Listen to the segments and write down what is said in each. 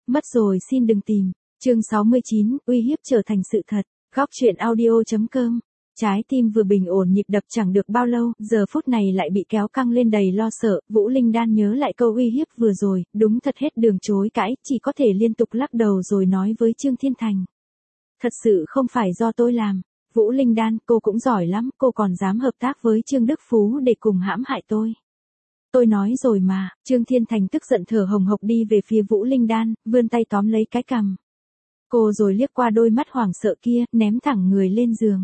mất rồi xin đừng tìm. Chương 69, uy hiếp trở thành sự thật. Góc truyện audio.com. Trái tim vừa bình ổn nhịp đập chẳng được bao lâu, giờ phút này lại bị kéo căng lên đầy lo sợ. Vũ Linh Đan nhớ lại câu uy hiếp vừa rồi, đúng thật hết đường chối cãi, chỉ có thể liên tục lắc đầu rồi nói với Trương Thiên Thành. Thật sự không phải do tôi làm. Vũ Linh Đan, cô cũng giỏi lắm, cô còn dám hợp tác với Trương Đức Phú để cùng hãm hại tôi. Tôi nói rồi mà. Trương Thiên Thành tức giận thở hồng hộc đi về phía Vũ Linh Đan, vươn tay tóm lấy cái cằm. Cô rồi liếc qua đôi mắt hoảng sợ kia, ném thẳng người lên giường.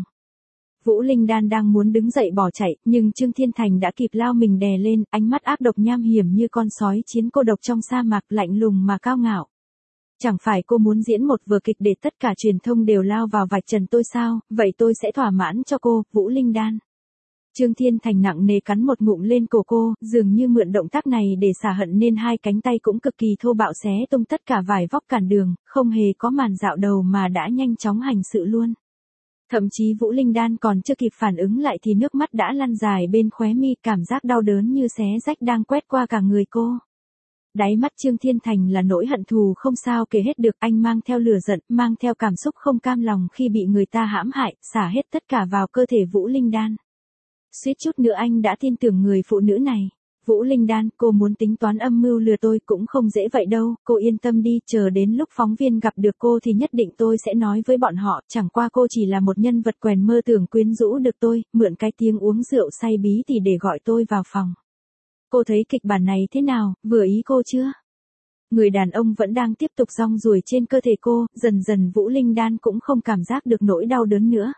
Vũ Linh Đan đang muốn đứng dậy bỏ chạy, nhưng Trương Thiên Thành đã kịp lao mình đè lên, ánh mắt ác độc nham hiểm như con sói chiến cô độc trong sa mạc, lạnh lùng mà cao ngạo. Chẳng phải cô muốn diễn một vở kịch để tất cả truyền thông đều lao vào vạch trần tôi sao, vậy tôi sẽ thỏa mãn cho cô, Vũ Linh Đan. Trương Thiên Thành nặng nề cắn một ngụm lên cổ cô, dường như mượn động tác này để xả hận nên hai cánh tay cũng cực kỳ thô bạo xé tung tất cả vải vóc cản đường, không hề có màn dạo đầu mà đã nhanh chóng hành sự luôn. Thậm chí Vũ Linh Đan còn chưa kịp phản ứng lại thì nước mắt đã lăn dài bên khóe mi, cảm giác đau đớn như xé rách đang quét qua cả người cô. Đáy mắt Trương Thiên Thành là nỗi hận thù không sao kể hết được, anh mang theo lửa giận, mang theo cảm xúc không cam lòng khi bị người ta hãm hại, xả hết tất cả vào cơ thể Vũ Linh Đan. Suýt chút nữa anh đã tin tưởng người phụ nữ này. Vũ Linh Đan, cô muốn tính toán âm mưu lừa tôi cũng không dễ vậy đâu, cô yên tâm đi, chờ đến lúc phóng viên gặp được cô thì nhất định tôi sẽ nói với bọn họ, chẳng qua cô chỉ là một nhân vật quèn mơ tưởng quyến rũ được tôi, mượn cái tiếng uống rượu say bí thì để gọi tôi vào phòng. Cô thấy kịch bản này thế nào, vừa ý cô chưa? Người đàn ông vẫn đang tiếp tục rong ruổi trên cơ thể cô, dần dần Vũ Linh Đan cũng không cảm giác được nỗi đau đớn nữa.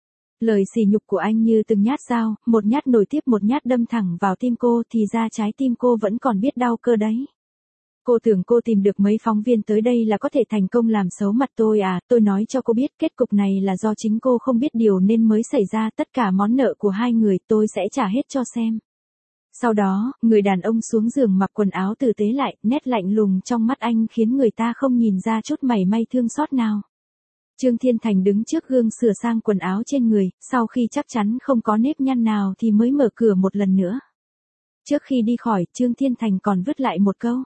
Lời sỉ nhục của anh như từng nhát dao, một nhát nổi tiếp một nhát đâm thẳng vào tim cô, thì ra trái tim cô vẫn còn biết đau cơ đấy. Cô tưởng cô tìm được mấy phóng viên tới đây là có thể thành công làm xấu mặt tôi à, tôi nói cho cô biết kết cục này là do chính cô không biết điều nên mới xảy ra, tất cả món nợ của hai người tôi sẽ trả hết cho xem. Sau đó, người đàn ông xuống giường mặc quần áo tử tế lại, nét lạnh lùng trong mắt anh khiến người ta không nhìn ra chút mảy may thương xót nào. Trương Thiên Thành đứng trước gương sửa sang quần áo trên người, sau khi chắc chắn không có nếp nhăn nào thì mới mở cửa một lần nữa. Trước khi đi khỏi, Trương Thiên Thành còn vứt lại một câu.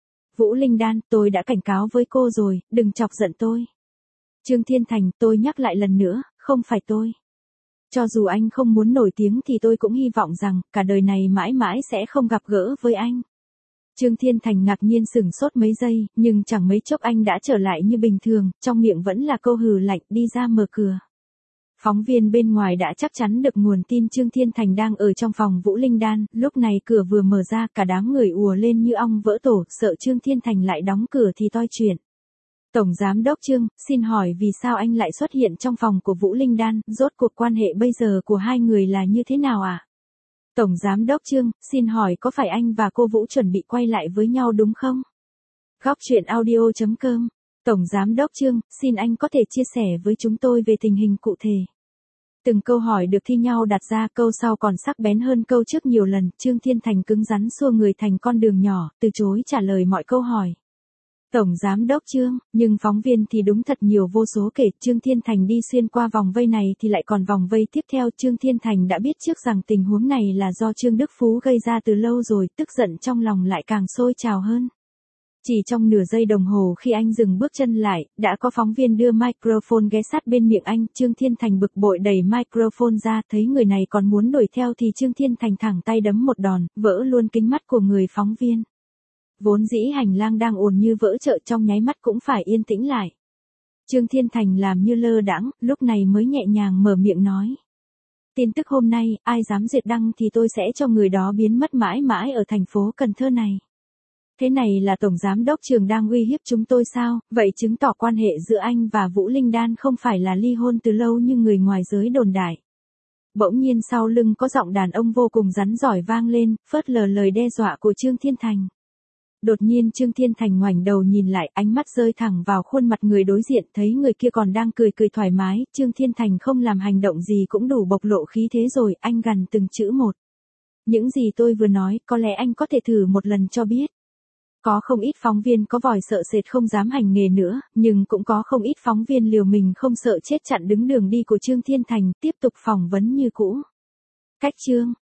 Vũ Linh Đan, tôi đã cảnh cáo với cô rồi, đừng chọc giận tôi. Trương Thiên Thành, tôi nhắc lại lần nữa, không phải tôi. Cho dù anh không muốn nổi tiếng thì tôi cũng hy vọng rằng, cả đời này mãi mãi sẽ không gặp gỡ với anh. Trương Thiên Thành ngạc nhiên sửng sốt mấy giây, nhưng chẳng mấy chốc anh đã trở lại như bình thường, trong miệng vẫn là câu hừ lạnh, đi ra mở cửa. Phóng viên bên ngoài đã chắc chắn được nguồn tin Trương Thiên Thành đang ở trong phòng Vũ Linh Đan, lúc này cửa vừa mở ra cả đám người ùa lên như ong vỡ tổ, sợ Trương Thiên Thành lại đóng cửa thì toi chuyện. Tổng Giám đốc Trương, xin hỏi vì sao anh lại xuất hiện trong phòng của Vũ Linh Đan, rốt cuộc quan hệ bây giờ của hai người là như thế nào ạ? Tổng Giám đốc Trương, xin hỏi có phải anh và cô Vũ chuẩn bị quay lại với nhau đúng không? Góc truyện audio.com. Tổng Giám đốc Trương, xin anh có thể chia sẻ với chúng tôi về tình hình cụ thể. Từng câu hỏi được thi nhau đặt ra, câu sau còn sắc bén hơn câu trước nhiều lần, Trương Thiên Thành cứng rắn xua người thành con đường nhỏ, từ chối trả lời mọi câu hỏi. Tổng Giám đốc Trương, nhưng phóng viên thì đúng thật nhiều vô số kể, Trương Thiên Thành đi xuyên qua vòng vây này thì lại còn vòng vây tiếp theo, Trương Thiên Thành đã biết trước rằng tình huống này là do Trương Đức Phú gây ra từ lâu rồi, tức giận trong lòng lại càng sôi trào hơn. Chỉ trong nửa giây đồng hồ khi anh dừng bước chân lại, đã có phóng viên đưa microphone ghé sát bên miệng anh, Trương Thiên Thành bực bội đẩy microphone ra, thấy người này còn muốn đuổi theo thì Trương Thiên Thành thẳng tay đấm một đòn, vỡ luôn kính mắt của người phóng viên. Vốn dĩ hành lang đang ồn như vỡ chợ trong nháy mắt cũng phải yên tĩnh lại. Trương Thiên Thành làm như lơ đãng, lúc này mới nhẹ nhàng mở miệng nói. Tin tức hôm nay, ai dám duyệt đăng thì tôi sẽ cho người đó biến mất mãi mãi ở thành phố Cần Thơ này. Thế này là Tổng Giám đốc Trường đang uy hiếp chúng tôi sao, vậy chứng tỏ quan hệ giữa anh và Vũ Linh Đan không phải là ly hôn từ lâu như người ngoài giới đồn đại. Bỗng nhiên sau lưng có giọng đàn ông vô cùng rắn giỏi vang lên, phớt lờ lời đe dọa của Trương Thiên Thành. Đột nhiên Trương Thiên Thành ngoảnh đầu nhìn lại, ánh mắt rơi thẳng vào khuôn mặt người đối diện, thấy người kia còn đang cười thoải mái, Trương Thiên Thành không làm hành động gì cũng đủ bộc lộ khí thế rồi, anh gằn từng chữ một. Những gì tôi vừa nói, có lẽ anh có thể thử một lần cho biết. Có không ít phóng viên có vòi sợ sệt không dám hành nghề nữa, nhưng cũng có không ít phóng viên liều mình không sợ chết chặn đứng đường đi của Trương Thiên Thành, tiếp tục phỏng vấn như cũ. Cách Trương